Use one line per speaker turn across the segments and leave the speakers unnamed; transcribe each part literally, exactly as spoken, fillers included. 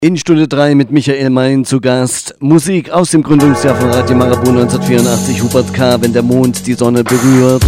In Stunde drei mit Michael Mein zu Gast. Musik aus dem Gründungsjahr von Radio Marabout neunzehnhundertvierundachtzig. Hubert K., Wenn der Mond die Sonne berührt.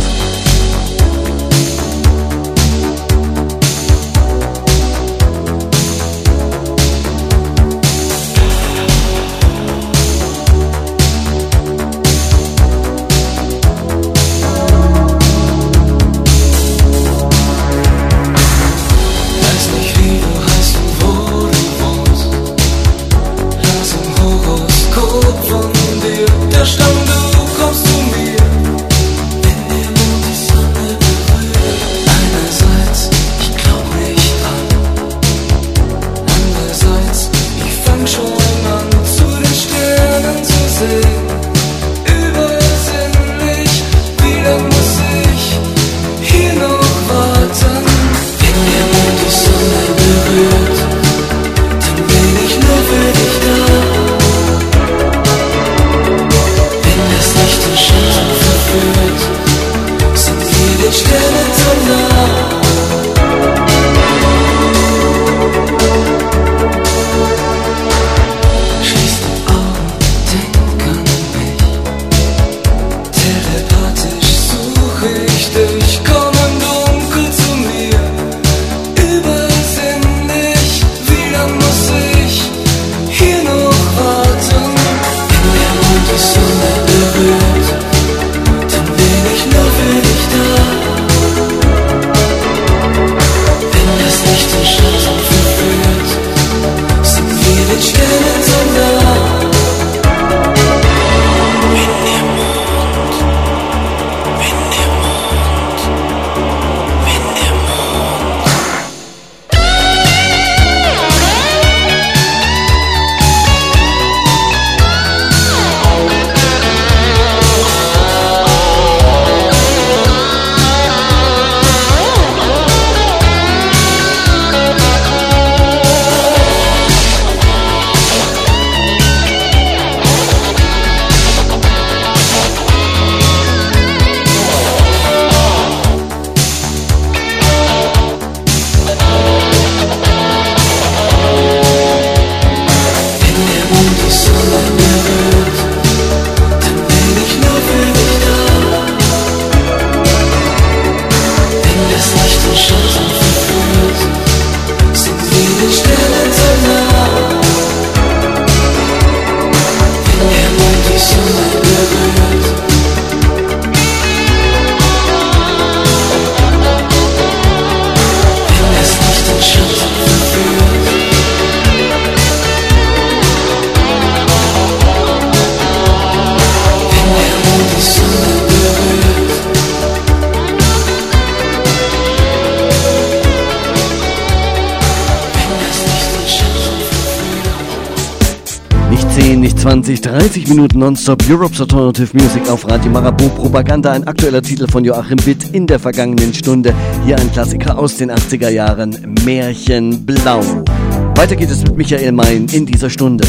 zwanzig, dreißig Minuten Nonstop Europe's Alternative Music auf Radio Marabout. Propaganda, ein aktueller Titel von Joachim Witt in der vergangenen Stunde. Hier ein Klassiker aus den achtziger Jahren, Märchenblau. Weiter geht es mit Michael Mein in dieser Stunde.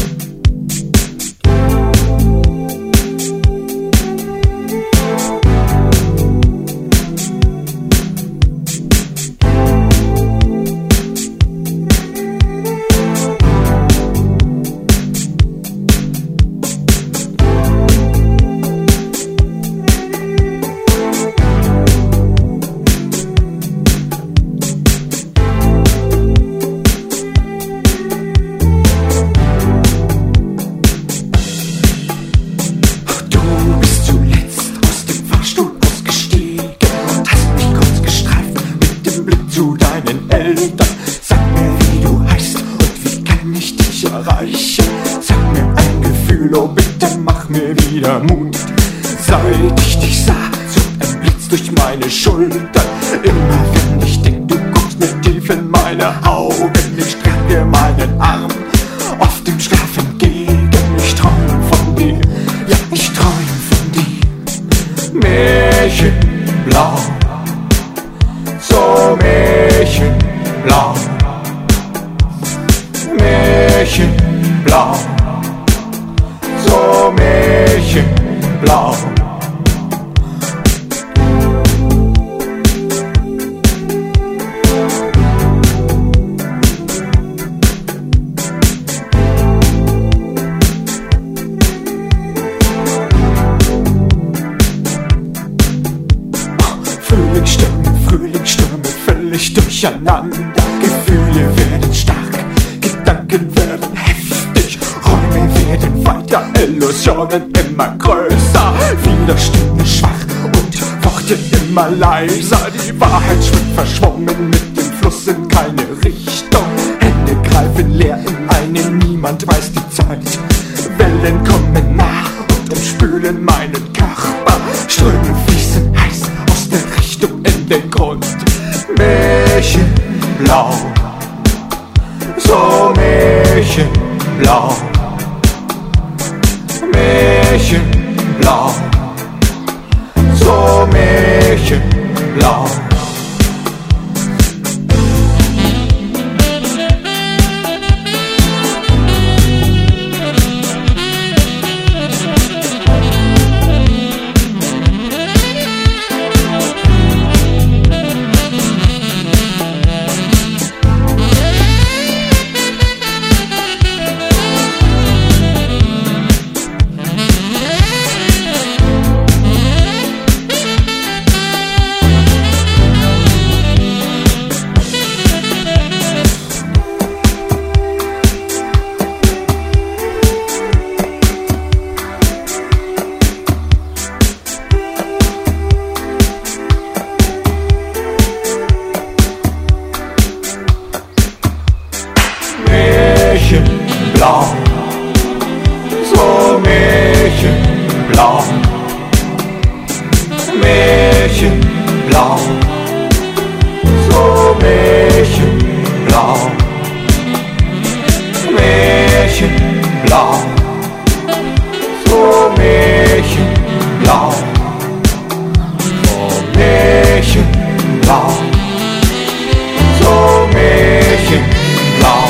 Märchenblau, so Märchenblau. durcheinander, Gefühle werden stark, Gedanken werden heftig, Räume werden weiter, Illusionen immer größer, Widerstände schwach und Worte immer leiser, die Wahrheit schwimmt verschwommen mit dem Fluss in keine Richtung, Hände greifen leer in eine, niemand weiß die Zeit, Wellen kommen nach und umspülen meinen Körper, Ströme fließen heiß aus der Richtung in den Grund, Märchenblau, so Märchenblau, Märchenblau, so Märchenblau. Märchenblau, so Märchenblau, Märchenblau, so Märchenblau, Märchenblau, so Märchenblau, so Märchenblau, so Märchenblau.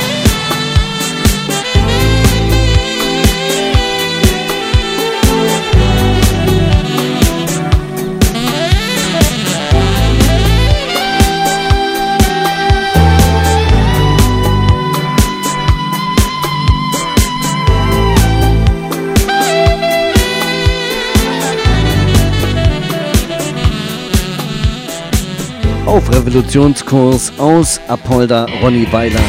Auf Revolutionskurs aus Apolda, Ronny Weiland.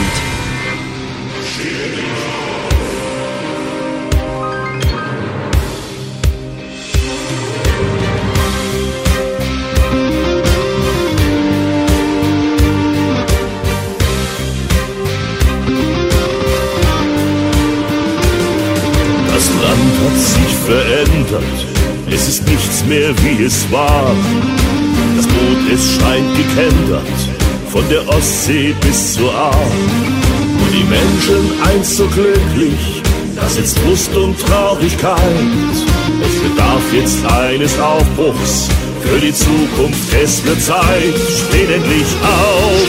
Das Land hat sich verändert, es ist nichts mehr wie es war. Das Boot, es scheint gekentert, von der Ostsee bis zur Ahr. Und die Menschen einst so glücklich, das jetzt Frust und Traurigkeit. Es bedarf jetzt eines Aufbruchs, für die Zukunft es wird Zeit. Steht endlich auf,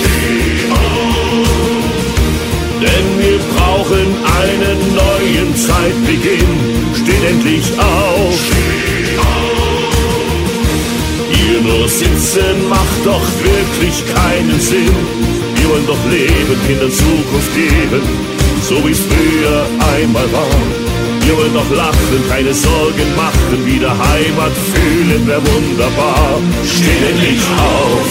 denn wir brauchen einen neuen Zeitbeginn. Steht endlich auf. Hier nur sitzen macht doch wirklich keinen Sinn. Wir wollen doch leben, Kindern Zukunft geben, so wie's früher einmal war. Wir wollen doch lachen, keine Sorgen machen, wieder Heimat fühlen, wär wunderbar. Steht endlich auf,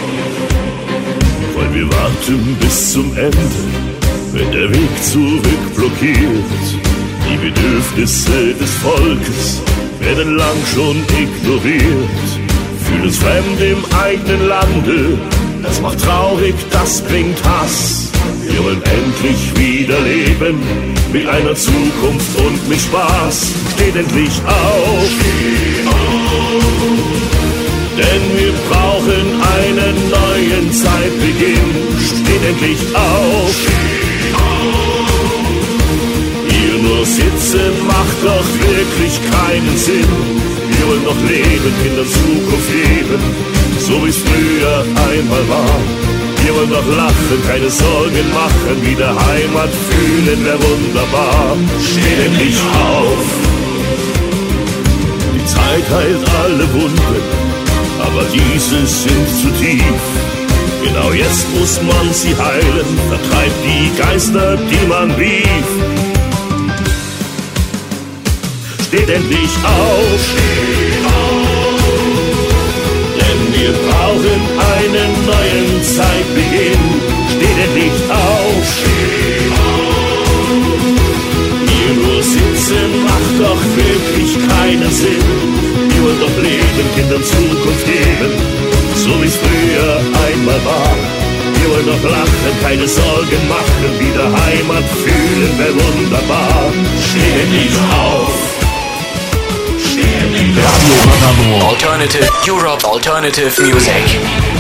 weil wir warten bis zum Ende, wenn der Weg zurück blockiert. Die Bedürfnisse des Volkes werden lang schon ignoriert. Fühlen uns fremd im eigenen Lande, das macht traurig, das bringt Hass. Wir wollen endlich wieder leben, mit einer Zukunft und mit Spaß. Steht endlich auf, denn wir brauchen einen neuen Zeitbeginn. Steht endlich auf, hier nur sitzen macht doch wirklich keinen Sinn. Wir wollen doch leben, Kinder Zukunft geben, so wie's früher einmal war. Wir wollen doch lachen, keine Sorgen machen, wieder Heimat fühlen, wär wunderbar. Steht endlich auf. Die Zeit heilt alle Wunden, aber diese sind zu tief. Genau jetzt muss man sie heilen, vertreibt die Geister, die man rief. Steht endlich auf, denn wir brauchen brauchen einen neuen Zeitbeginn. Steh denn nicht auf, steh auf. Hier nur sitzen macht doch wirklich keinen Sinn. Wir wollen doch leben, Kindern Zukunft geben, so wie's früher einmal war. Wir wollen doch lachen, keine Sorgen machen, wieder Heimat fühlen, wär wunderbar. Steh nicht auf.
Radio Marabout. Alternative Europe, Alternative Music.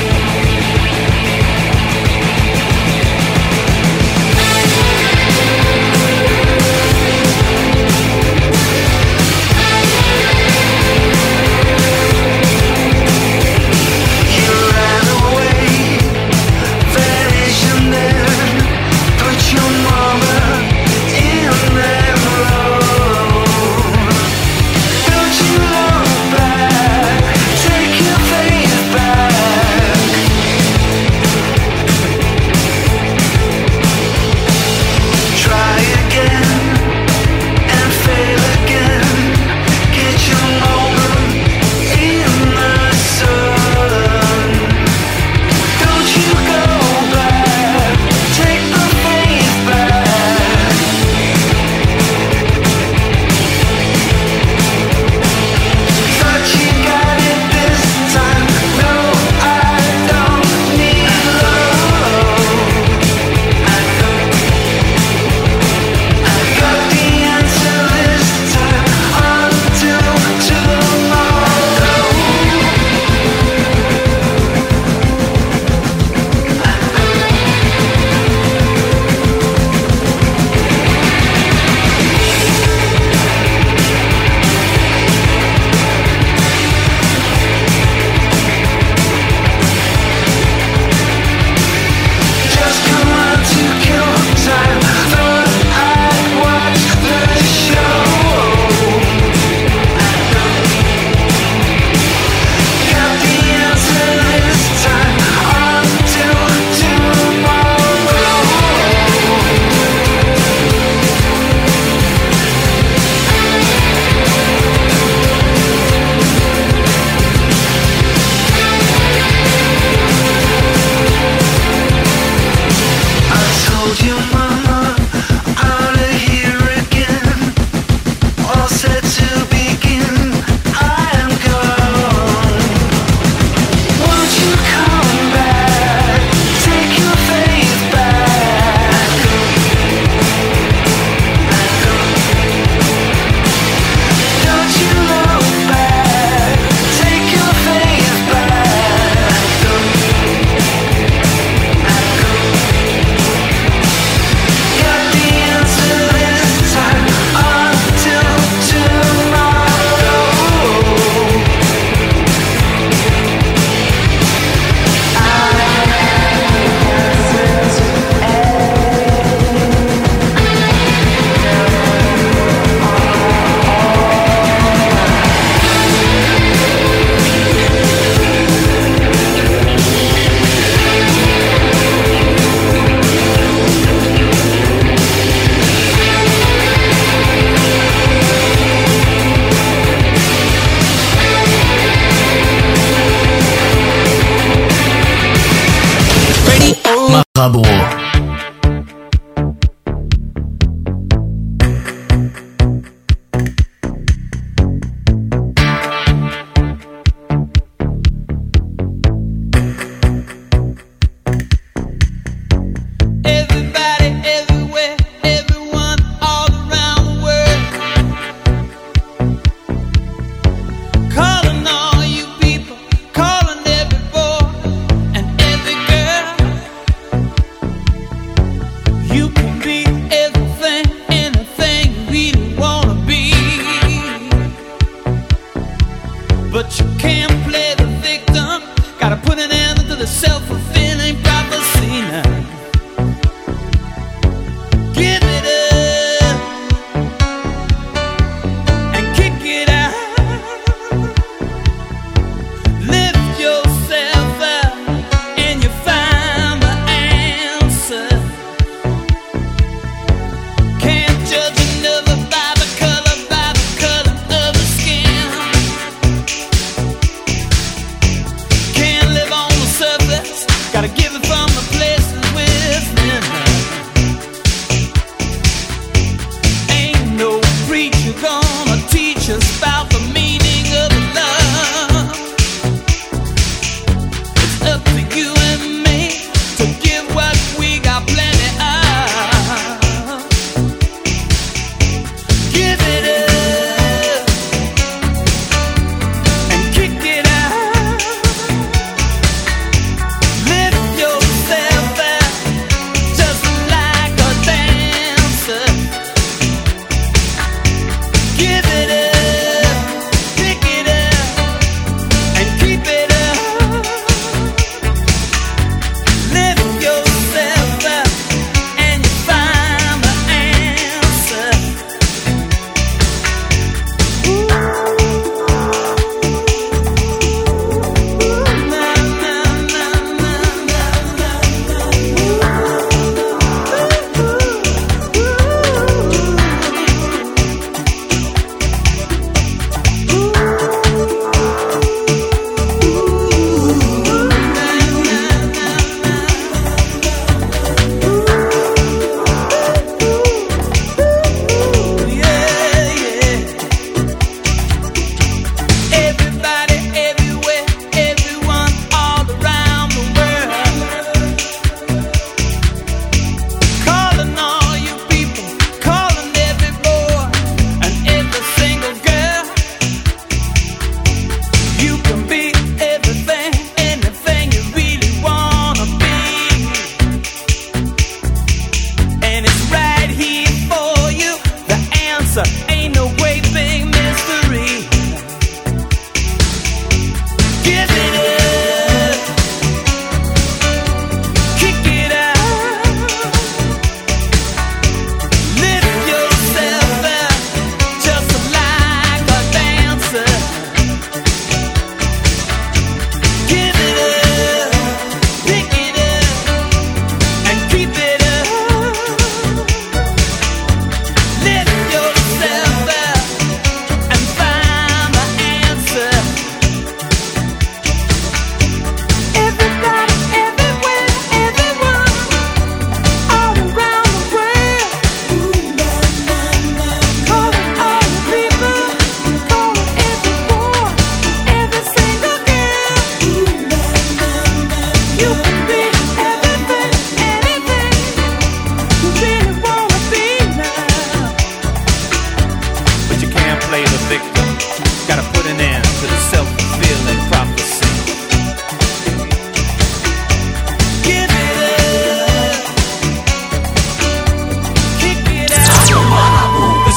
Marabout.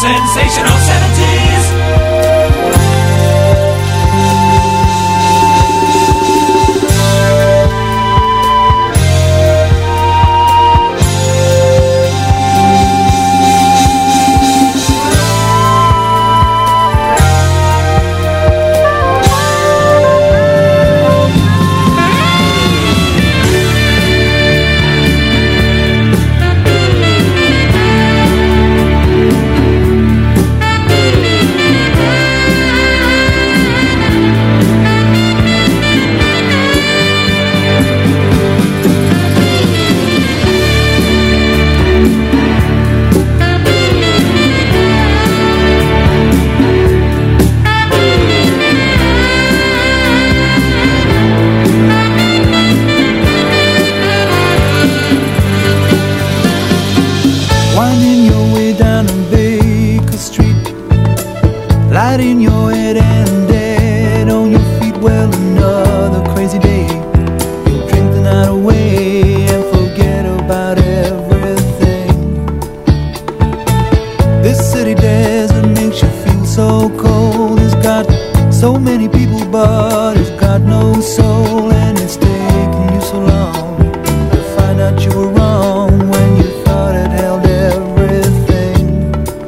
sensational seventies.
In your head and dead on your feet. Well, another crazy day. You'll drink the night away and forget about everything. This city desert makes you feel so cold. It's got so many people, but it's got no soul. And it's taken you so long to find out you were wrong when you thought it held everything.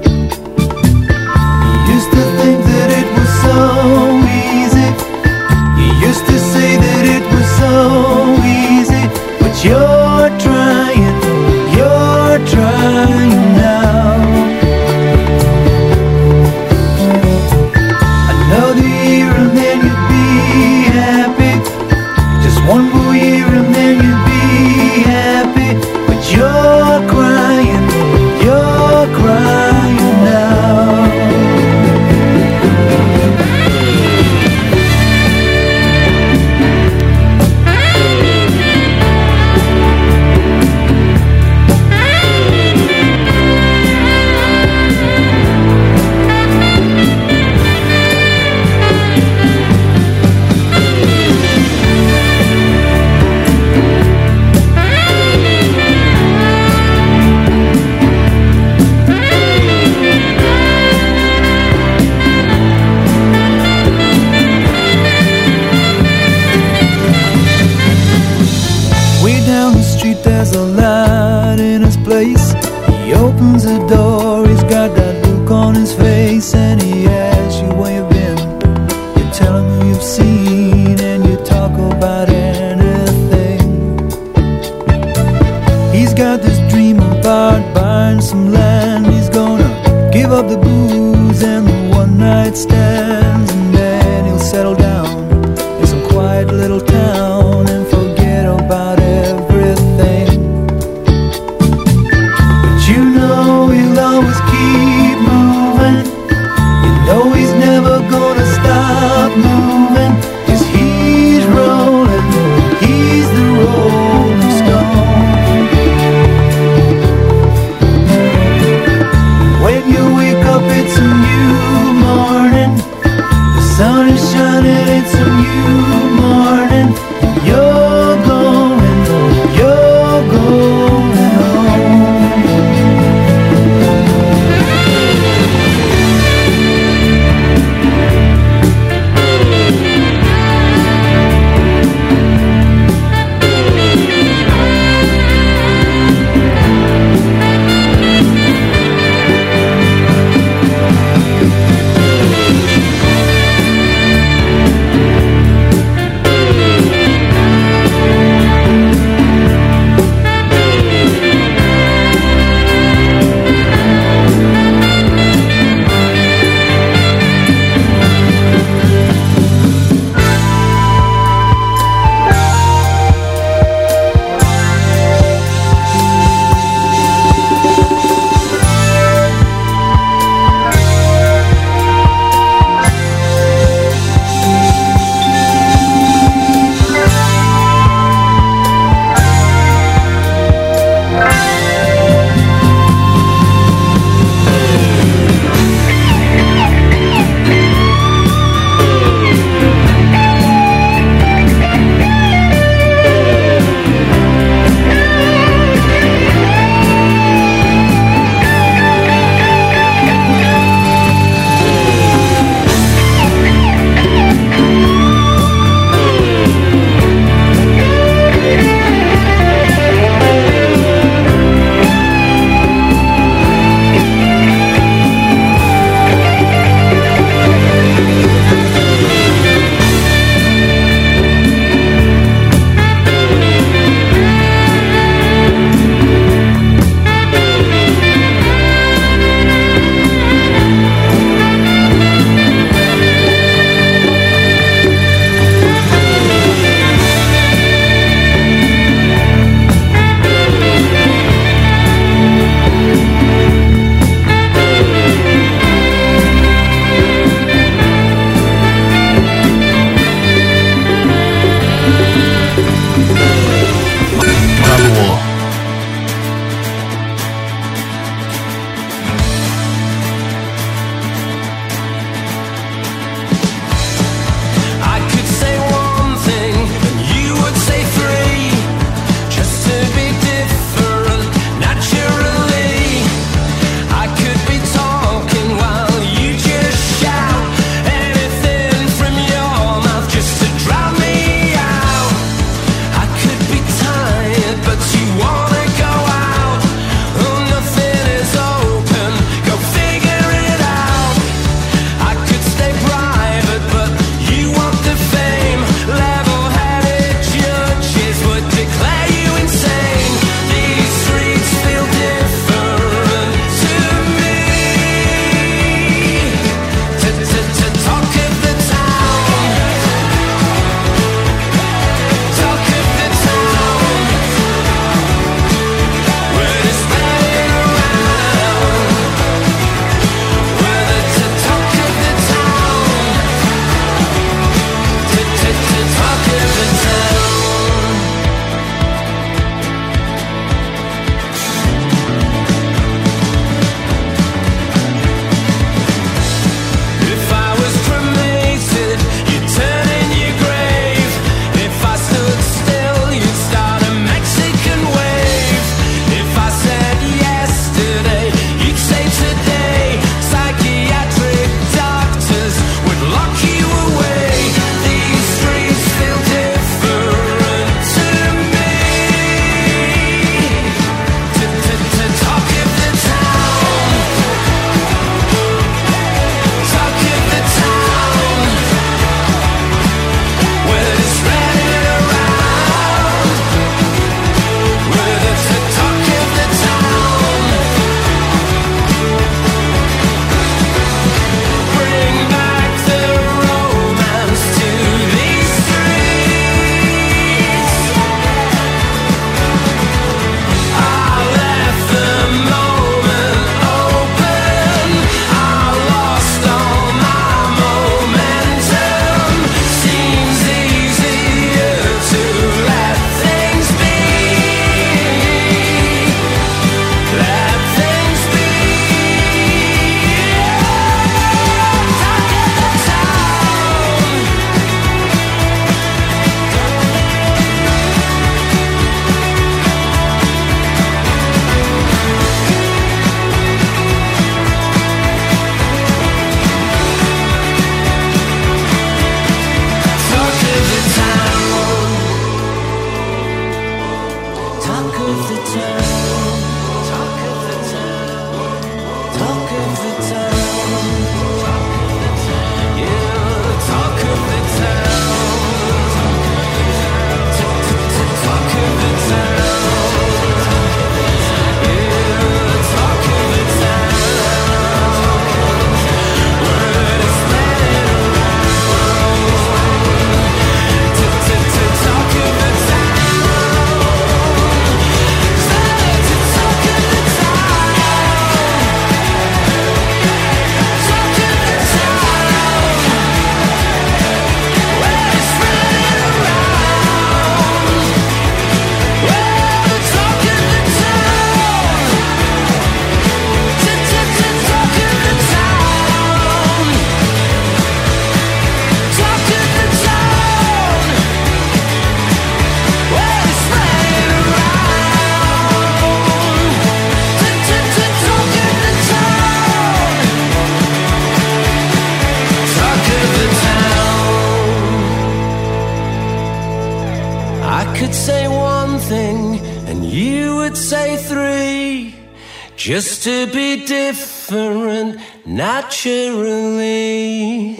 just to be different naturally.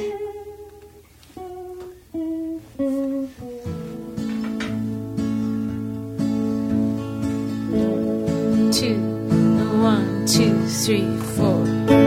Two, one, two, three, four.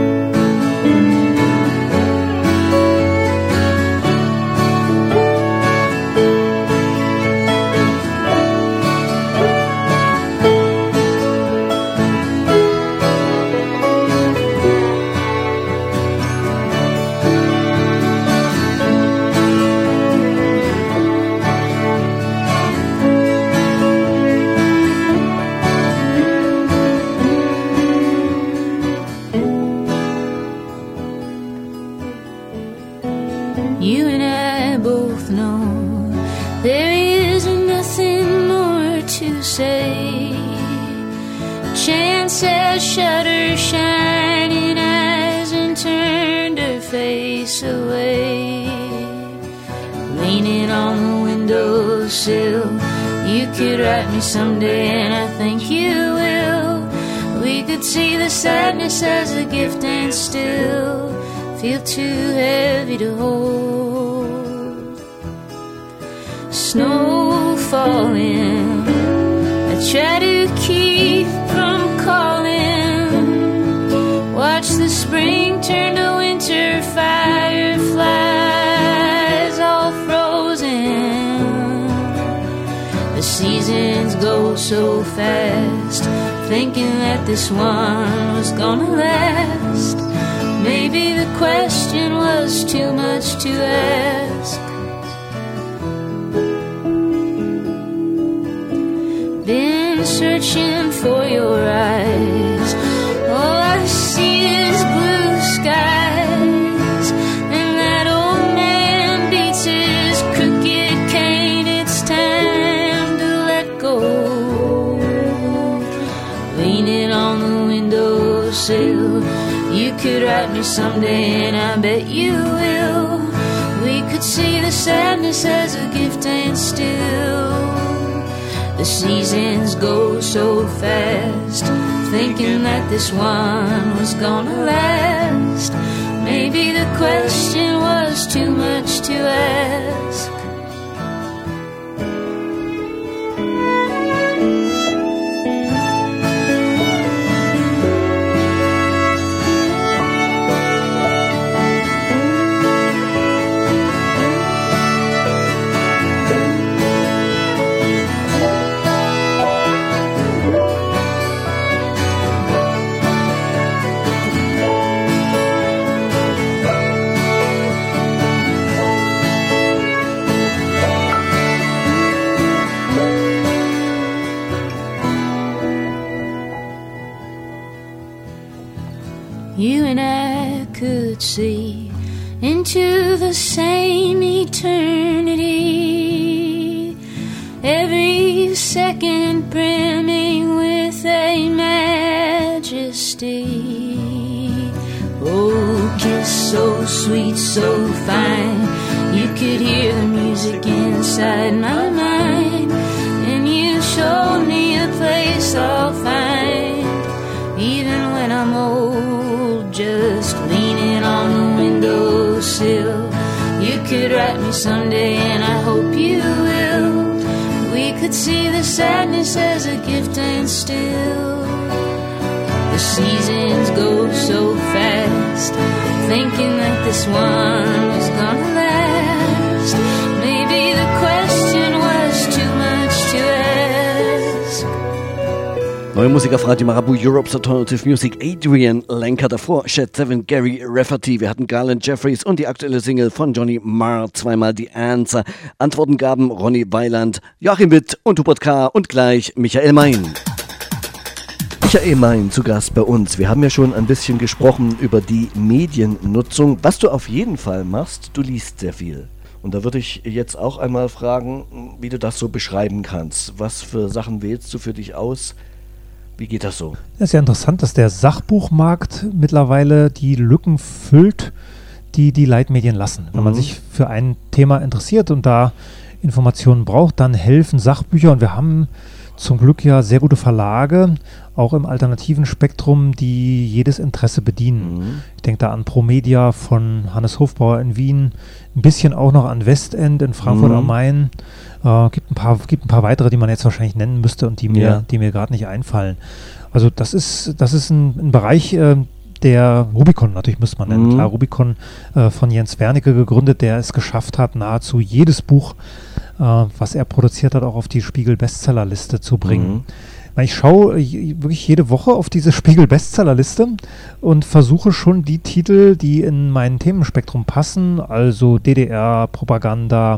You and I both know there is nothing more to say. Chance has shut her shining eyes and turned her face away. Leaning on the windowsill, you could write me someday, and I think you will. We could see the sadness as a gift and still feel too heavy to hold. Snow falling, I try to keep from calling. Watch the spring turn to winter, fireflies all frozen. The seasons go so fast, thinking that this one was gonna last. Maybe the question was too much to ask. Been searching for your eyes, all I see is blue skies. And that old man beats his crooked cane, it's time to let go. Leaning on the windowsill, you could write me someday, and I bet you will. We could see the sadness as a gift and still. The seasons go so fast, thinking that this one was gonna last. Maybe the question was too much to ask. You and I could see into the same eternity, every second brimming with a majesty. Oh, kiss so sweet, so fine, you could hear the music inside my mind. And you showed me a place I'll find, even when I'm old, just leaning on the windowsill. You could write me someday, and I hope you will. We could see the sadness as a gift and still. The seasons go so fast, thinking that this one was gonna last. Maybe the question was too much to ask.
Neue Musik auf Radio Marabout, Europe's Alternative Music, Adrian Lenker, davor Shed seven, Gary Rafferty, wir hatten Garland Jeffries und die aktuelle Single von Johnny Marr, zweimal The Answer. Antworten gaben Ronny Weiland, Joachim Witt und Hubert K. und gleich Michael Mein. Michael Mein zu Gast bei uns. Wir haben ja schon ein bisschen gesprochen über die Mediennutzung. Was du auf jeden Fall machst, du liest sehr viel. Und da würde ich jetzt auch einmal fragen, wie du das so beschreiben kannst. Was für Sachen wählst du für dich aus? Wie geht das so?
Es ist ja interessant, dass der Sachbuchmarkt mittlerweile die Lücken füllt, die die Leitmedien lassen. Wenn mhm. man sich für ein Thema interessiert und da Informationen braucht, dann helfen Sachbücher. Und wir haben zum Glück ja sehr gute Verlage, auch im alternativen Spektrum, die jedes Interesse bedienen. Mhm. Ich denke da an Promedia von Hannes Hofbauer in Wien, ein bisschen auch noch an Westend in Frankfurt mhm. am Main. Äh, gibt ein paar, gibt ein paar weitere, die man jetzt wahrscheinlich nennen müsste und die mir, ja. die mir gerade nicht einfallen. Also das ist, das ist ein, ein Bereich, äh, der Rubicon, natürlich müsste man nennen, mhm. klar, Rubicon äh, von Jens Wernicke gegründet, der es geschafft hat, nahezu jedes Buch, äh, was er produziert hat, auch auf die Spiegel-Bestsellerliste zu bringen. Mhm. Ich schaue wirklich jede Woche auf diese Spiegel-Bestsellerliste und versuche schon die Titel, die in mein Themenspektrum passen, also D D R, Propaganda,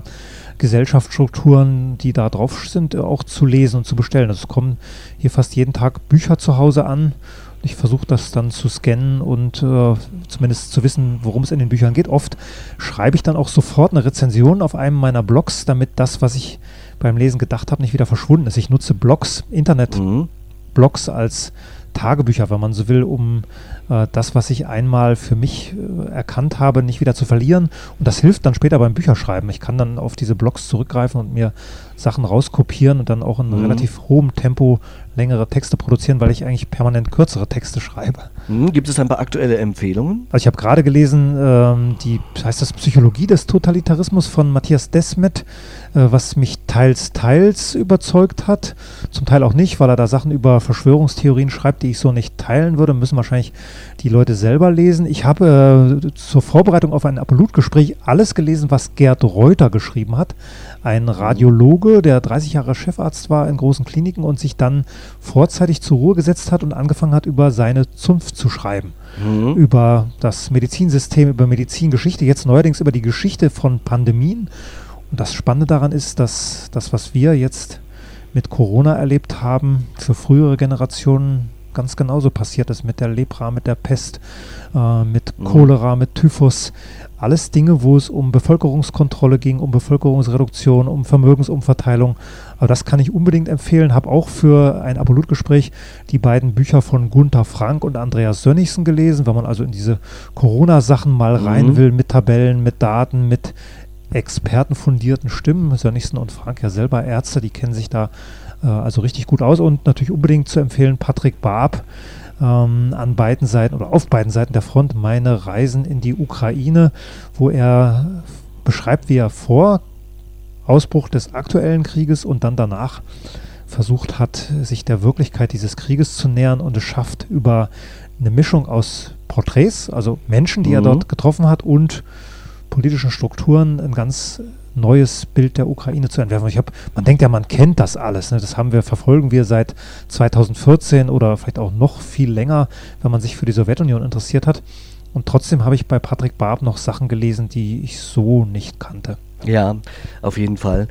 Gesellschaftsstrukturen, die da drauf sind, auch zu lesen und zu bestellen. Also es kommen hier fast jeden Tag Bücher zu Hause an. Ich versuche das dann zu scannen und äh, zumindest zu wissen, worum es in den Büchern geht. Oft schreibe ich dann auch sofort eine Rezension auf einem meiner Blogs, damit das, was ich beim Lesen gedacht habe, nicht wieder verschwunden ist. Ich nutze Blogs, Internet-Blogs mhm. als Tagebücher, wenn man so will, um äh, das, was ich einmal für mich äh, erkannt habe, nicht wieder zu verlieren. Und das hilft dann später beim Bücherschreiben. Ich kann dann auf diese Blogs zurückgreifen und mir Sachen rauskopieren und dann auch in mhm. relativ hohem Tempo längere Texte produzieren, weil ich eigentlich permanent kürzere Texte schreibe.
Mhm. Gibt es ein paar aktuelle Empfehlungen?
Also ich habe gerade gelesen, ähm, die heißt das Psychologie des Totalitarismus von Matthias Desmet, äh, was mich teils, teils überzeugt hat. Zum Teil auch nicht, weil er da Sachen über Verschwörungstheorien schreibt, die ich so nicht teilen würde. Müssen wahrscheinlich die Leute selber lesen. Ich habe äh, zur Vorbereitung auf ein Apollut-Gespräch alles gelesen, was Gerd Reuter geschrieben hat. Ein Radiologe, der dreißig Jahre Chefarzt war in großen Kliniken und sich dann vorzeitig zur Ruhe gesetzt hat und angefangen hat, über seine Zunft zu schreiben. Mhm. Über das Medizinsystem, über Medizingeschichte, jetzt neuerdings über die Geschichte von Pandemien. Und das Spannende daran ist, dass das, was wir jetzt mit Corona erlebt haben, für frühere Generationen ganz genauso passiert ist, mit der Lepra, mit der Pest, äh, mit mhm. Cholera, mit Typhus. Alles Dinge, wo es um Bevölkerungskontrolle ging, um Bevölkerungsreduktion, um Vermögensumverteilung. Aber das kann ich unbedingt empfehlen. Habe auch für ein Apollut-Gespräch die beiden Bücher von Gunther Frank und Andreas Sönnigsen gelesen, wenn man also in diese Corona-Sachen mal mhm. rein will, mit Tabellen, mit Daten, mit expertenfundierten Stimmen. Sönnigsen und Frank ja selber Ärzte, die kennen sich da äh, also richtig gut aus. Und natürlich unbedingt zu empfehlen Patrick Barb, Ähm, an beiden Seiten oder auf beiden Seiten der Front, meine Reisen in die Ukraine, wo er beschreibt, wie er vor Ausbruch des aktuellen Krieges und dann danach versucht hat, sich der Wirklichkeit dieses Krieges zu nähern und es schafft, über eine Mischung aus Porträts, also Menschen, die mhm. er dort getroffen hat, und politischen Strukturen ein ganz neues Bild der Ukraine zu entwerfen. Ich hab, man denkt ja, man kennt das alles. Ne? Das haben wir, verfolgen wir seit zweitausendvierzehn oder vielleicht auch noch viel länger, wenn man sich für die Sowjetunion interessiert hat. Und trotzdem habe ich bei Patrick Barb noch Sachen gelesen, die ich so nicht kannte.
Ja, auf jeden Fall.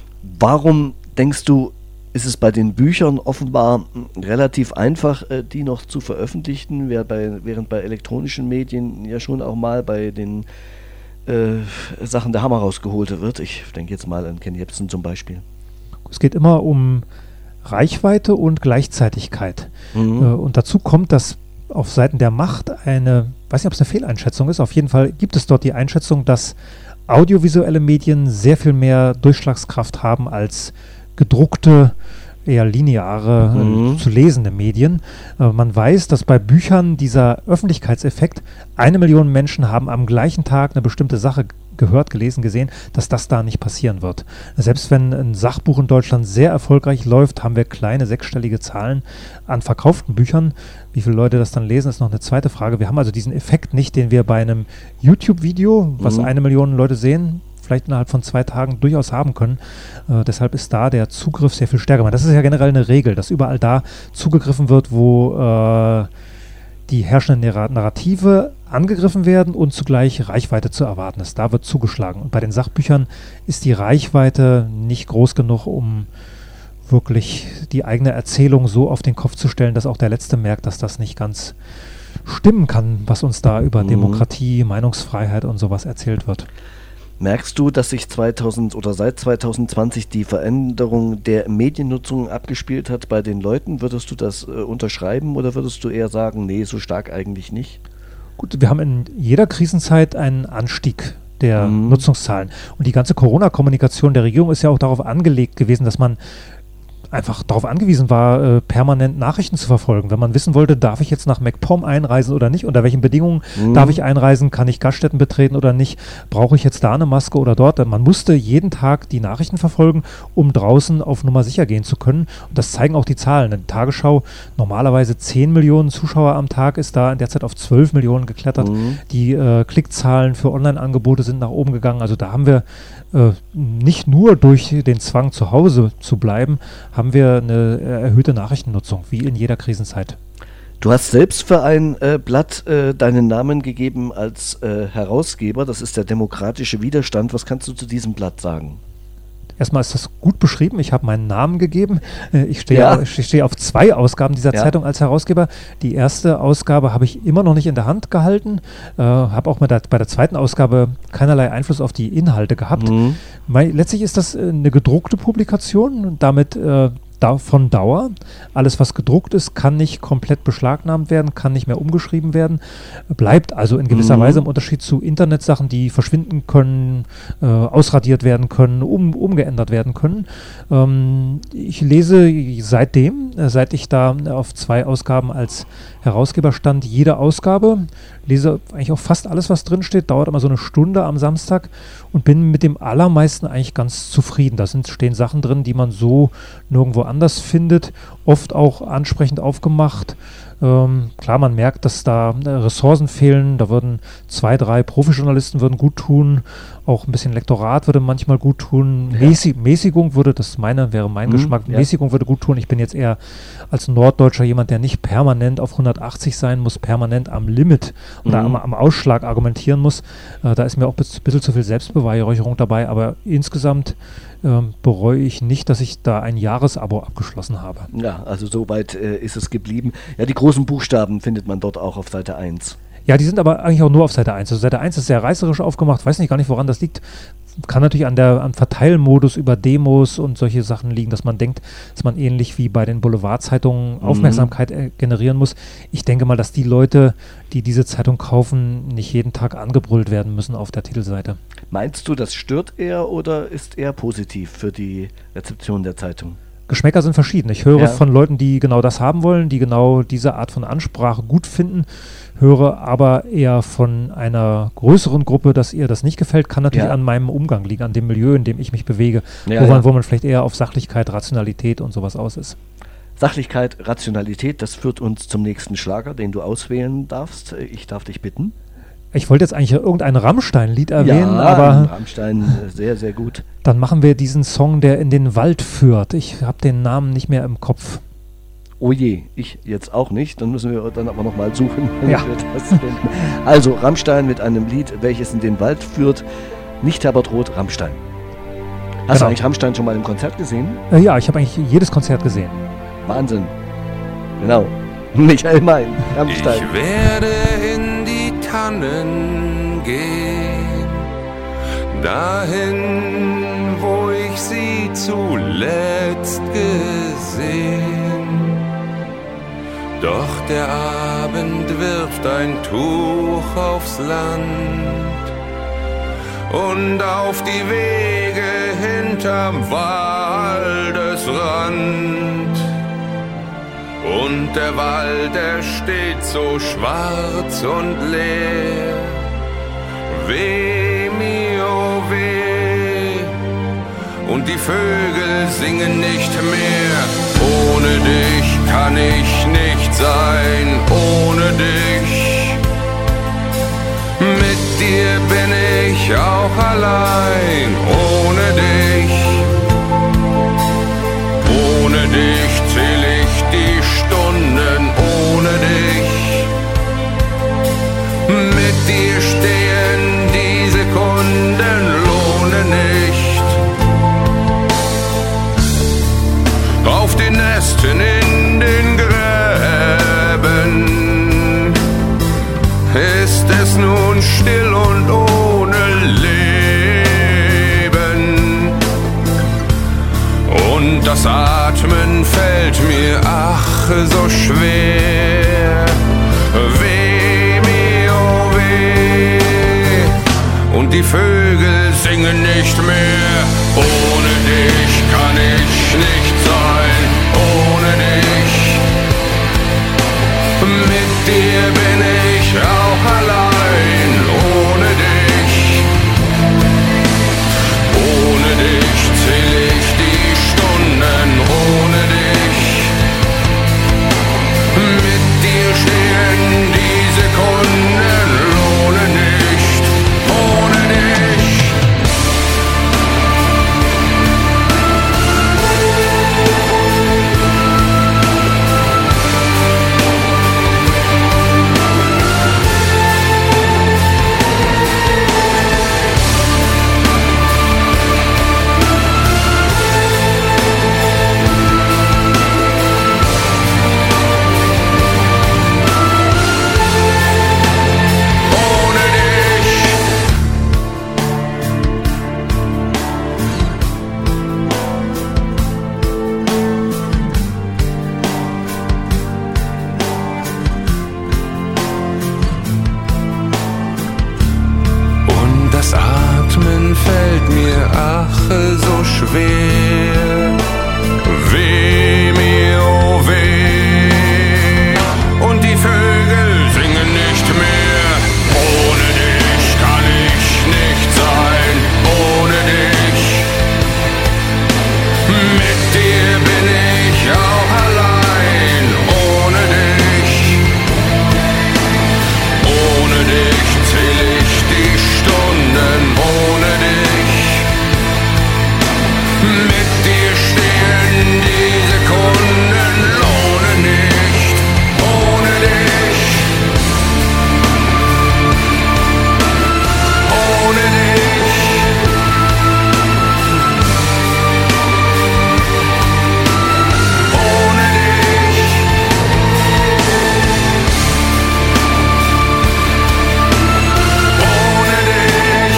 Warum denkst du, ist es bei den Büchern offenbar relativ einfach, die noch zu veröffentlichen, während bei, während bei elektronischen Medien ja schon auch mal bei den Äh, Sachen der Hammer rausgeholt wird. Ich denke jetzt mal an Ken Jebsen zum Beispiel.
Es geht immer um Reichweite und Gleichzeitigkeit. Mhm. Äh, und dazu kommt, dass auf Seiten der Macht eine, weiß nicht, ob es eine Fehleinschätzung ist, auf jeden Fall gibt es dort die Einschätzung, dass audiovisuelle Medien sehr viel mehr Durchschlagskraft haben als gedruckte, eher lineare, mhm. äh, zu lesende Medien. Äh, man weiß, dass bei Büchern dieser Öffentlichkeitseffekt, eine Million Menschen haben am gleichen Tag eine bestimmte Sache gehört, gelesen, gesehen, dass das da nicht passieren wird. Selbst wenn ein Sachbuch in Deutschland sehr erfolgreich läuft, haben wir kleine sechsstellige Zahlen an verkauften Büchern. Wie viele Leute das dann lesen, ist noch eine zweite Frage. Wir haben also diesen Effekt nicht, den wir bei einem YouTube-Video, was mhm. eine Million Leute sehen, vielleicht innerhalb von zwei Tagen durchaus haben können. Äh, deshalb ist da der Zugriff sehr viel stärker. Das ist ja generell eine Regel, dass überall da zugegriffen wird, wo äh, die herrschenden Narrative angegriffen werden und zugleich Reichweite zu erwarten ist. Da wird zugeschlagen. Und bei den Sachbüchern ist die Reichweite nicht groß genug, um wirklich die eigene Erzählung so auf den Kopf zu stellen, dass auch der Letzte merkt, dass das nicht ganz stimmen kann, was uns da über mhm. Demokratie, Meinungsfreiheit und sowas erzählt wird.
Merkst du, dass sich zweitausend oder seit zwanzig zwanzig die Veränderung der Mediennutzung abgespielt hat bei den Leuten? Würdest du das äh, unterschreiben oder würdest du eher sagen, nee, so stark eigentlich nicht?
Gut, wir haben in jeder Krisenzeit einen Anstieg der mhm. Nutzungszahlen. Und die ganze Corona-Kommunikation der Regierung ist ja auch darauf angelegt gewesen, dass man einfach darauf angewiesen war, äh, permanent Nachrichten zu verfolgen. Wenn man wissen wollte, darf ich jetzt nach MacPom einreisen oder nicht, unter welchen Bedingungen mhm. darf ich einreisen, kann ich Gaststätten betreten oder nicht, brauche ich jetzt da eine Maske oder dort. Man musste jeden Tag die Nachrichten verfolgen, um draußen auf Nummer sicher gehen zu können. Und das zeigen auch die Zahlen. Die Tagesschau, normalerweise zehn Millionen Zuschauer am Tag, ist da in der Zeit auf zwölf Millionen geklettert. Mhm. Die äh, Klickzahlen für Online-Angebote sind nach oben gegangen. Also da haben wir äh, nicht nur durch den Zwang zu Hause zu bleiben, haben wir eine erhöhte Nachrichtennutzung, wie in jeder Krisenzeit.
Du hast selbst für ein äh, Blatt äh, deinen Namen gegeben als äh, Herausgeber. Das ist der Demokratische Widerstand. Was kannst du zu diesem Blatt sagen?
Erstmal ist das gut beschrieben. Ich habe meinen Namen gegeben. Ich stehe,
ja.
auf, ich stehe auf zwei Ausgaben dieser ja. Zeitung als Herausgeber. Die erste Ausgabe habe ich immer noch nicht in der Hand gehalten. Äh, habe auch mit der, bei der zweiten Ausgabe keinerlei Einfluss auf die Inhalte gehabt. Mhm. Mein, letztlich ist das eine gedruckte Publikation und damit äh, da, von Dauer. Alles, was gedruckt ist, kann nicht komplett beschlagnahmt werden, kann nicht mehr umgeschrieben werden, bleibt also in gewisser mhm. Weise im Unterschied zu Internetsachen, die verschwinden können, äh, ausradiert werden können, um, umgeändert werden können. Ähm, ich lese seitdem, äh, seit ich da auf zwei Ausgaben als Herausgeber stand, jede Ausgabe, lese eigentlich auch fast alles, was drinsteht, dauert immer so eine Stunde am Samstag und bin mit dem allermeisten eigentlich ganz zufrieden. Da sind, stehen Sachen drin, die man so nirgendwo anders findet, oft auch ansprechend aufgemacht. Ähm, klar, man merkt, dass da äh, Ressourcen fehlen, da würden zwei, drei Profijournalisten würden gut tun, auch ein bisschen Lektorat würde manchmal gut tun, ja. Mäßig, Mäßigung würde, das meine, wäre mein mhm, Geschmack, ja. Mäßigung würde gut tun. Ich bin jetzt eher als Norddeutscher jemand, der nicht permanent auf hundertachtzig sein muss, permanent am Limit oder mhm. am, am Ausschlag argumentieren muss. Äh, da ist mir auch ein bisschen zu viel Selbstbeweihräucherung dabei, aber insgesamt Ähm, bereue ich nicht, dass ich da ein Jahresabo abgeschlossen habe.
Ja, also soweit äh, ist es geblieben. Ja, die großen Buchstaben findet man dort auch auf Seite eins.
Ja, die sind aber eigentlich auch nur auf Seite eins. Also Seite eins ist sehr reißerisch aufgemacht, weiß nicht gar nicht, woran das liegt. Kann natürlich an der am Verteilmodus über Demos und solche Sachen liegen, dass man denkt, dass man ähnlich wie bei den Boulevardzeitungen mhm. Aufmerksamkeit äh, generieren muss. Ich denke mal, dass die Leute, die diese Zeitung kaufen, nicht jeden Tag angebrüllt werden müssen auf der Titelseite.
Meinst du, das stört eher oder ist eher positiv für die Rezeption der Zeitung?
Geschmäcker sind verschieden. Ich höre
ja.
von Leuten, die genau das haben wollen, die genau diese Art von Ansprache gut finden, höre aber eher von einer größeren Gruppe, dass ihr das nicht gefällt, kann natürlich ja. an meinem Umgang liegen, an dem Milieu, in dem ich mich bewege, ja, wo, man, ja. wo man vielleicht eher auf Sachlichkeit, Rationalität und sowas aus ist.
Sachlichkeit, Rationalität, das führt uns zum nächsten Schlager, den du auswählen darfst. Ich darf dich bitten.
Ich wollte jetzt eigentlich irgendein Rammstein-Lied erwähnen,
ja,
aber
Rammstein, sehr, sehr gut.
Dann machen wir diesen Song, der in den Wald führt. Ich habe den Namen nicht mehr im Kopf.
Oh je, ich jetzt auch nicht. Dann müssen wir dann aber nochmal suchen.
Ja.
Das finden. Also Rammstein mit einem Lied, welches in den Wald führt. Nicht Herbert Roth, Rammstein. Hast genau. du eigentlich Rammstein schon mal im Konzert gesehen?
Äh, ja, ich habe eigentlich jedes Konzert gesehen.
Wahnsinn. Genau. Michael Mein, Rammstein.
Ich werde in die Tannen gehen, dahin, wo ich sie zuletzt gesehen. Doch der Abend wirft ein Tuch aufs Land und auf die Wege hinterm Waldesrand. Und der Wald, der steht so schwarz und leer. Weh mir, oh weh. Und die Vögel singen nicht mehr. Ohne dich kann ich nicht sein. Ohne dich. Mit dir bin ich auch allein. Ohne dich. Ohne dich zähl ich die Stunden. Ohne dich. Mit dir stehen die Sekunden, lohne nicht. Auf den Nesten in den Gräben ist es nun still und ohne Leben. Und das Atmen fällt mir ach so schwer. Weh mir, oh weh. Und die Vögel singen nicht mehr. Ohne dich kann ich nicht sein. Sache so schwer. Weh mir, oh weh, und die Vögel singen nicht mehr. Ohne dich kann ich nicht sein, ohne dich. Mit dir bin ich auch allein, ohne dich. Ohne dich zähl ich die Stunden, ohne dich. Mit dir stehen die Sekunden, lohne nicht, ohne dich. Ohne dich. Ohne dich. Ohne dich.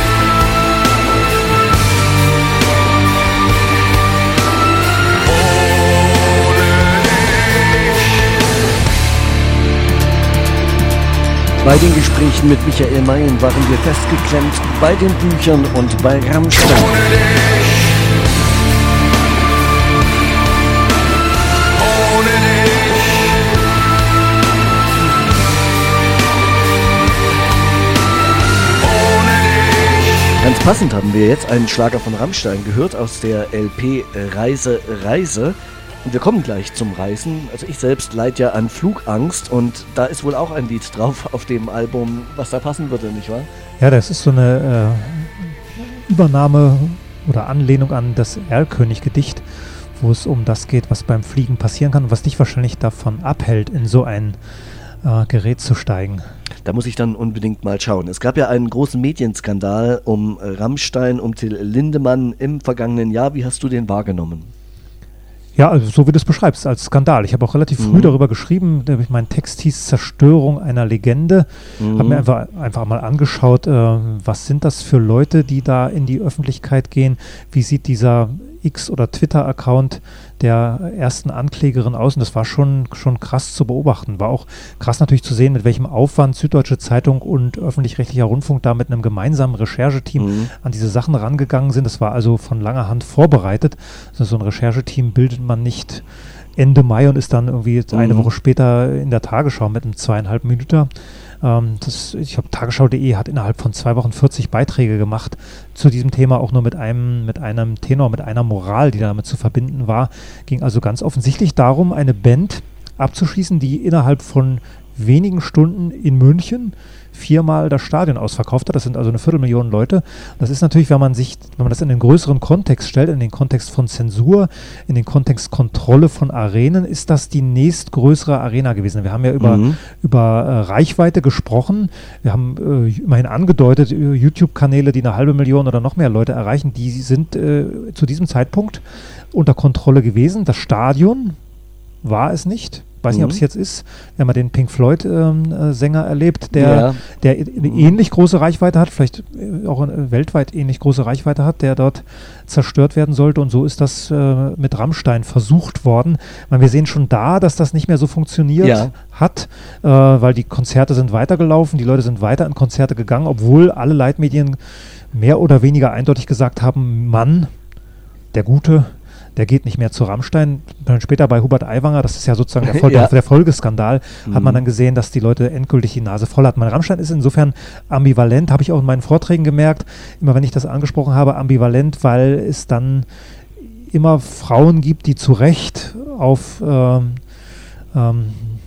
Bei den Gesprächen mit Michael Mayen waren wir festgeklemmt bei den Büchern und bei Rammstein.
Ohne dich. Ohne dich. Ohne dich.
Ganz passend haben wir jetzt einen Schlager von Rammstein gehört aus der L P Reise, Reise. Und wir kommen gleich zum Reisen. Also ich selbst leide ja an Flugangst und da ist wohl auch ein Lied drauf auf dem Album, was da passen würde, nicht wahr?
Ja, das ist so eine äh, Übernahme oder Anlehnung an das Erlkönig-Gedicht, wo es um das geht, was beim Fliegen passieren kann und was dich wahrscheinlich davon abhält, in so ein äh, Gerät zu steigen.
Da muss ich dann unbedingt mal schauen. Es gab ja einen großen Medienskandal um Rammstein, um Till Lindemann im vergangenen Jahr. Wie hast du den wahrgenommen?
Ja, also so wie du es beschreibst, als Skandal. Ich habe auch relativ
Mhm.
früh darüber geschrieben, mein Text hieß Zerstörung einer Legende.
Mhm.
Habe mir einfach, einfach mal angeschaut, äh, was sind das für Leute, die da in die Öffentlichkeit gehen? Wie sieht dieser X- oder Twitter-Account der ersten Anklägerin aus? Und das war schon, schon krass zu beobachten. War auch krass natürlich zu sehen, mit welchem Aufwand Süddeutsche Zeitung und öffentlich-rechtlicher Rundfunk da mit einem gemeinsamen Rechercheteam
Mhm.
an diese Sachen rangegangen sind. Das war also von langer Hand vorbereitet. Also so ein Rechercheteam bildet man nicht Ende Mai und ist dann irgendwie jetzt eine
Mhm.
Woche später in der Tagesschau mit einem zweieinhalb Minüter. Ähm, das, ich habe Tagesschau punkt de hat innerhalb von zwei Wochen vierzig Beiträge gemacht zu diesem Thema, auch nur mit einem, mit einem Tenor, mit einer Moral, die damit zu verbinden war. Ging also ganz offensichtlich darum, eine Band abzuschließen, die innerhalb von wenigen Stunden in München viermal das Stadion ausverkauft hat. Das sind also eine Viertelmillion Leute. Das ist natürlich, wenn man sich, wenn man das in den größeren Kontext stellt, in den Kontext von Zensur, in den Kontext Kontrolle von Arenen, ist das die nächstgrößere Arena gewesen. Wir haben ja über,
Mhm.
über äh, Reichweite gesprochen. Wir haben äh, immerhin angedeutet, äh, YouTube-Kanäle, die eine halbe Million oder noch mehr Leute erreichen, die sind äh, zu diesem Zeitpunkt unter Kontrolle gewesen. Das Stadion war es nicht. Weiß nicht, ob es jetzt ist. Wir haben ja den Pink Floyd-Sänger ähm, erlebt, der,
Ja.
der eine ähnlich große Reichweite hat, vielleicht äh, auch eine weltweit ähnlich große Reichweite hat, der dort zerstört werden sollte. Und so ist das äh, mit Rammstein versucht worden. Ich meine, wir sehen schon da, dass das nicht mehr so funktioniert
Ja.
hat, äh, weil die Konzerte sind weitergelaufen, die Leute sind weiter in Konzerte gegangen, obwohl alle Leitmedien mehr oder weniger eindeutig gesagt haben, Mann, der Gute, der geht nicht mehr zu Rammstein. Dann später bei Hubert Aiwanger, das ist ja sozusagen der, Fol
Ja.
der Folgeskandal,
Mhm.
hat man dann gesehen, dass die Leute endgültig die Nase voll hatten. Mein Rammstein ist insofern ambivalent, habe ich auch in meinen Vorträgen gemerkt, immer wenn ich das angesprochen habe, ambivalent, weil es dann immer Frauen gibt, die zu Recht auf ähm, ähm,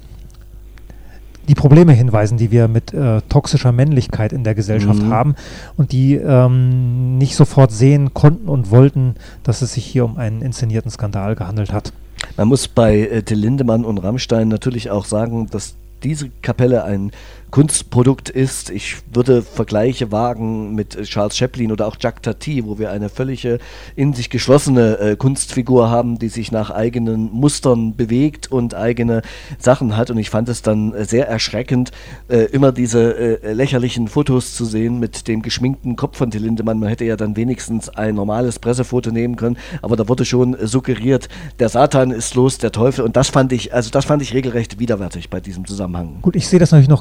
die Probleme hinweisen, die wir mit äh, toxischer Männlichkeit in der Gesellschaft
Mhm.
haben und die ähm, nicht sofort sehen konnten und wollten, dass es sich hier um einen inszenierten Skandal gehandelt hat.
Man muss bei äh, Till Lindemann und Rammstein natürlich auch sagen, dass diese Kapelle ein Kunstprodukt ist. Ich würde Vergleiche wagen mit Charles Chaplin oder auch Jacques Tati, wo wir eine völlige in sich geschlossene äh, Kunstfigur haben, die sich nach eigenen Mustern bewegt und eigene Sachen hat. Und ich fand es dann äh, sehr erschreckend, äh, immer diese äh, lächerlichen Fotos zu sehen mit dem geschminkten Kopf von Till Lindemann. Man hätte ja dann wenigstens ein normales Pressefoto nehmen können, aber da wurde schon äh, suggeriert, der Satan ist los, der Teufel. Und das fand ich, also das fand ich regelrecht widerwärtig bei diesem Zusammenhang.
Gut, ich sehe das natürlich noch, noch,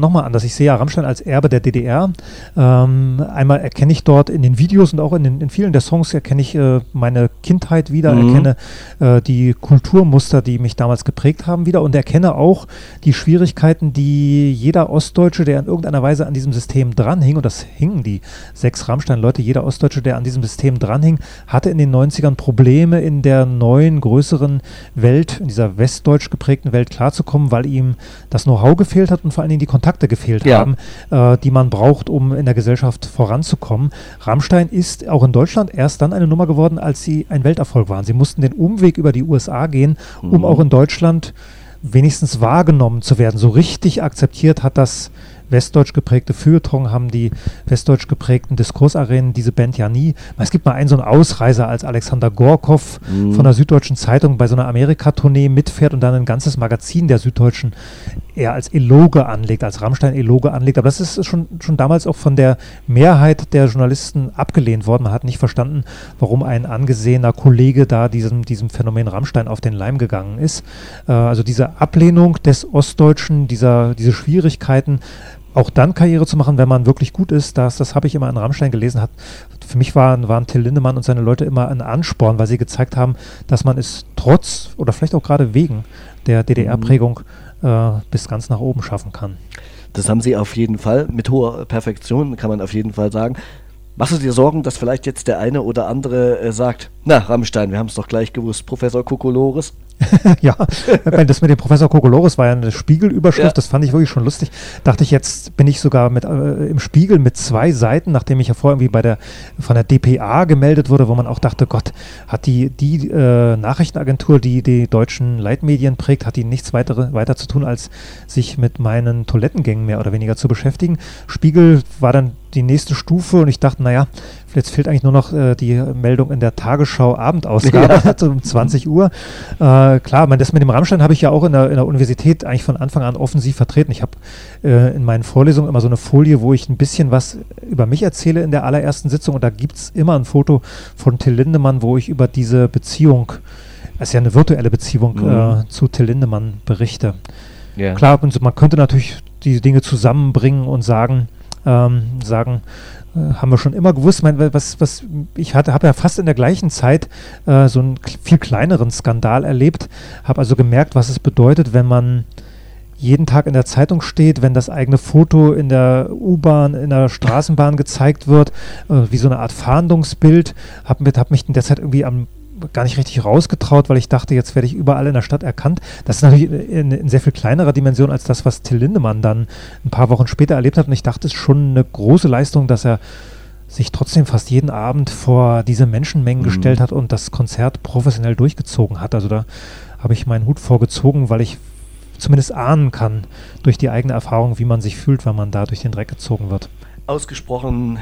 nochmal anders. Ich sehe ja Rammstein als Erbe der D D R. Ähm, einmal erkenne ich dort in den Videos und auch in, den, in vielen der Songs erkenne ich äh, meine Kindheit wieder, mhm. erkenne äh, die Kulturmuster, die mich damals geprägt haben, wieder und erkenne auch die Schwierigkeiten, die jeder Ostdeutsche, der in irgendeiner Weise an diesem System dranhing, und das hingen die sechs Rammstein-Leute, jeder Ostdeutsche, der an diesem System dranhing, hatte in den neunzigern Probleme, in der neuen, größeren Welt, in dieser westdeutsch geprägten Welt klarzukommen, weil ihm das Know-how gefehlt hat und vor allen Dingen die Kontakte gefehlt ja. haben, äh, die man braucht, um in der Gesellschaft voranzukommen. Rammstein ist auch in Deutschland erst dann eine Nummer geworden, als sie ein Welterfolg waren. Sie mussten den Umweg über die U S A gehen, um mhm. auch in Deutschland wenigstens wahrgenommen zu werden. So richtig akzeptiert hat das westdeutsch geprägte Feuilleton, haben die westdeutsch geprägten Diskursarenen diese Band ja nie. Es gibt mal einen so einen Ausreißer, als Alexander Gorkow mhm. von der Süddeutschen Zeitung bei so einer Amerika-Tournee mitfährt und dann ein ganzes Magazin der Süddeutschen eher als Eloge anlegt, als Rammstein-Eloge anlegt. Aber das ist schon, schon damals auch von der Mehrheit der Journalisten abgelehnt worden. Man hat nicht verstanden, warum ein angesehener Kollege da diesem, diesem Phänomen Rammstein auf den Leim gegangen ist. Äh, also diese Ablehnung des Ostdeutschen, dieser, diese Schwierigkeiten, auch dann Karriere zu machen, wenn man wirklich gut ist, das, das habe ich immer an Rammstein gelesen. Hat, für mich waren, waren Till Lindemann und seine Leute immer ein Ansporn, weil sie gezeigt haben, dass man es trotz oder vielleicht auch gerade wegen der D D R-Prägung äh, bis ganz nach oben schaffen kann.
Das haben sie auf jeden Fall, mit hoher Perfektion, kann man auf jeden Fall sagen. Machst du dir Sorgen, dass vielleicht jetzt der eine oder andere äh, sagt, na Rammstein, wir haben es doch gleich gewusst, Professor Kokolores?
Ja, das mit dem Professor Kokolores war ja eine Spiegelüberschrift, ja. Das fand ich wirklich schon lustig. Dachte ich, jetzt bin ich sogar mit äh, im Spiegel mit zwei Seiten, nachdem ich ja vorher irgendwie bei der von der D P A gemeldet wurde, wo man auch dachte, Gott, hat die, die äh, Nachrichtenagentur, die die deutschen Leitmedien prägt, hat die nichts weitere, weiter zu tun, als sich mit meinen Toilettengängen mehr oder weniger zu beschäftigen. Spiegel war dann die nächste Stufe und ich dachte, naja, jetzt fehlt eigentlich nur noch äh, die Meldung in der Tagesschau-Abendausgabe ja. um zwanzig Uhr. Äh, klar, man, das mit dem Rammstein habe ich ja auch in der, in der Universität eigentlich von Anfang an offensiv vertreten. Ich habe äh, in meinen Vorlesungen immer so eine Folie, wo ich ein bisschen was über mich erzähle in der allerersten Sitzung und da gibt es immer ein Foto von Till Lindemann, wo ich über diese Beziehung, es ist ja eine virtuelle Beziehung, mhm. äh, zu Till Lindemann berichte. Yeah. Klar, und man könnte natürlich diese Dinge zusammenbringen und sagen, ähm, sagen, haben wir schon immer gewusst. Mein, was, was ich hatte, habe ja fast in der gleichen Zeit äh, so einen viel kleineren Skandal erlebt, habe also gemerkt, was es bedeutet, wenn man jeden Tag in der Zeitung steht, wenn das eigene Foto in der U-Bahn, in der Straßenbahn gezeigt wird, äh, wie so eine Art Fahndungsbild. Habe hab mich in der Zeit irgendwie am gar nicht richtig rausgetraut, weil ich dachte, jetzt werde ich überall in der Stadt erkannt. Das ist natürlich in, in sehr viel kleinerer Dimension als das, was Till Lindemann dann ein paar Wochen später erlebt hat. Und ich dachte, es ist schon eine große Leistung, dass er sich trotzdem fast jeden Abend vor diese Menschenmengen mhm. gestellt hat und das Konzert professionell durchgezogen hat. Also da habe ich meinen Hut vorgezogen, weil ich zumindest ahnen kann durch die eigene Erfahrung, wie man sich fühlt, wenn man da durch den Dreck gezogen wird.
Ausgesprochen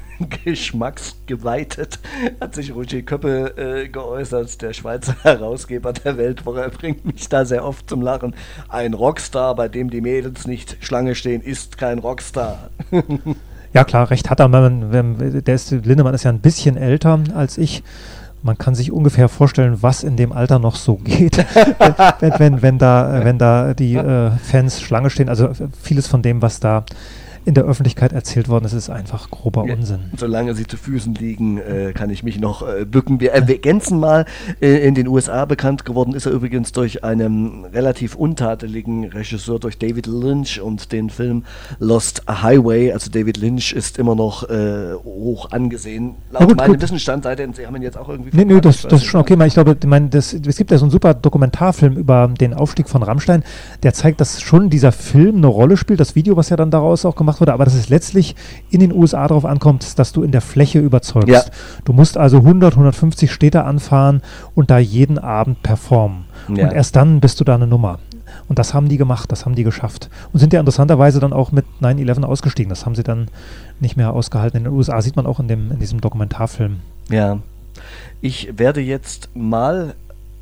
geschmacksgeweitet hat sich Roger Köppel äh, geäußert, der Schweizer Herausgeber der Weltwoche. Er bringt mich da sehr oft zum Lachen. Ein Rockstar, bei dem die Mädels nicht Schlange stehen, ist kein Rockstar.
Ja klar, recht hat er. Man, wenn, der ist, Lindemann ist ja ein bisschen älter als ich. Man kann sich ungefähr vorstellen, was in dem Alter noch so geht, wenn, wenn, wenn, da, wenn da die äh, Fans Schlange stehen. Also vieles von dem, was da in der Öffentlichkeit erzählt worden ist, ist einfach grober ja, Unsinn.
Solange sie zu Füßen liegen, äh, kann ich mich noch äh, bücken. Wir ergänzen mal, äh, in den U S A bekannt geworden ist er übrigens durch einen relativ untadeligen Regisseur, durch David Lynch und den Film Lost Highway. Also David Lynch ist immer noch äh, hoch angesehen. Laut gut, meinem gut. Wissensstand, sei denn, Sie haben ihn jetzt auch irgendwie...
Nee, nee, das, das ist schon okay. Ich glaube, ich meine, das, es gibt ja so einen super Dokumentarfilm über den Aufstieg von Rammstein, der zeigt, dass schon dieser Film eine Rolle spielt, das Video, was ja dann daraus auch gemacht wurde, aber dass es letztlich in den U S A darauf ankommt, dass du in der Fläche überzeugst. Ja. Du musst also hundert, hundertfünfzig Städte anfahren und da jeden Abend performen. Ja. Und erst dann bist du da eine Nummer. Und das haben die gemacht, das haben die geschafft. Und sind ja interessanterweise dann auch mit nine eleven ausgestiegen. Das haben sie dann nicht mehr ausgehalten. In den U S A sieht man auch in, dem, in diesem Dokumentarfilm.
Ja, ich werde jetzt mal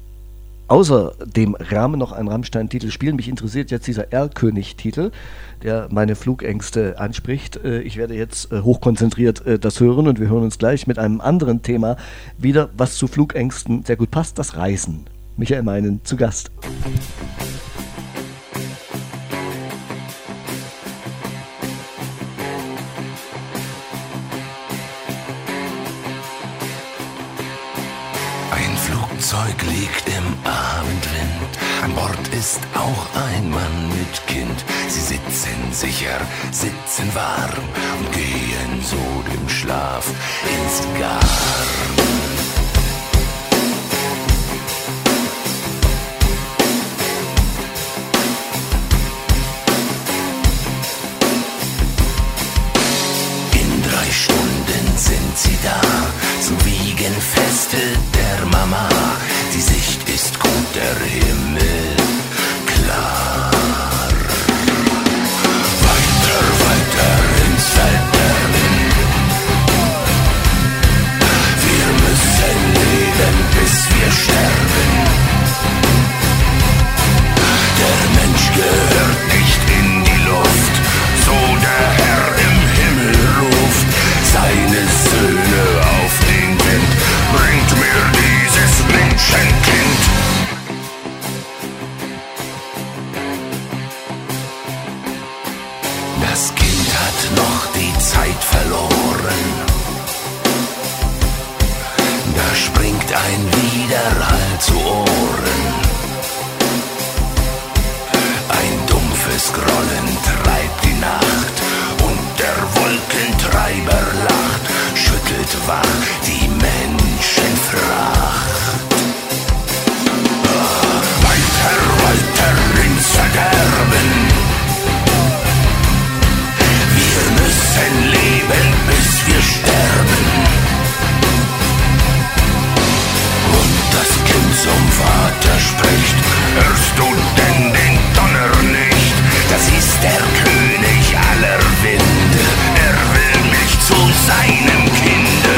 außer dem Rahmen noch einen Rammstein-Titel spielen. Mich interessiert jetzt dieser Erlkönig-Titel, der meine Flugängste anspricht. Ich werde jetzt hochkonzentriert das hören und wir hören uns gleich mit einem anderen Thema wieder, was zu Flugängsten sehr gut passt, das Reisen. Michael Meinen zu Gast.
Flugzeug liegt im Abendwind. An Bord ist auch ein Mann mit Kind. Sie sitzen sicher, sitzen warm und gehen so dem Schlaf ins Garn. Sind sie da zum Wiegenfeste der Mama? Die Sicht ist gut, der Himmel klar. Weiter, weiter ins Verderben. Wir müssen leben, bis wir sterben. Der Mensch gehört nicht in die Luft, so der Herr im Himmel ruft. Seine Söhne auf den Wind, bringt mir dieses Menschenkind. Das Kind hat noch die Zeit verloren. Da springt ein Widerhall zu Ohren. Ein dumpfes Grollen treibt die Nacht und der Wolkentreiber lacht, schüttelt wach die Menschenfracht. Oh, weiter, weiter ins Verderben. Wir müssen leben, bis wir sterben. Und das Kind zum Vater spricht: Hörst du denn den Donner nicht? Das ist der König aller Winde. Er will mich zu seinem Kinde.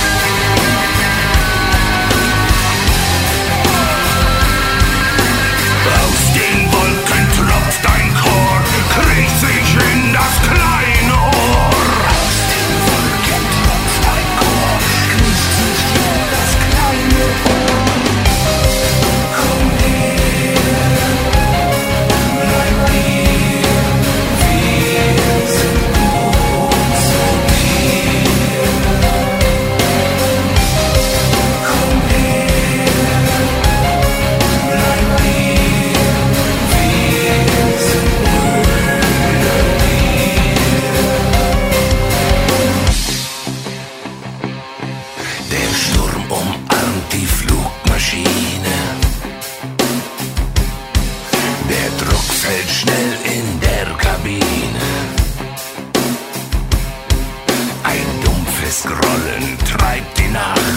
Aus den Wolken tropft ein Chor, kriecht sich in das kleine Ohr. Aus den Wolken tropft ein Chor, kriecht sich in das kleine Ohr. Komm her, bleib hier, wir sind gut zu dir. Komm her, bleib hier, wir sind Brüder dir. Der Sturm umarmt die Flugmaschine. Der Druck fällt schnell in der Kabine. Ein dumpfes Grollen treibt die Nacht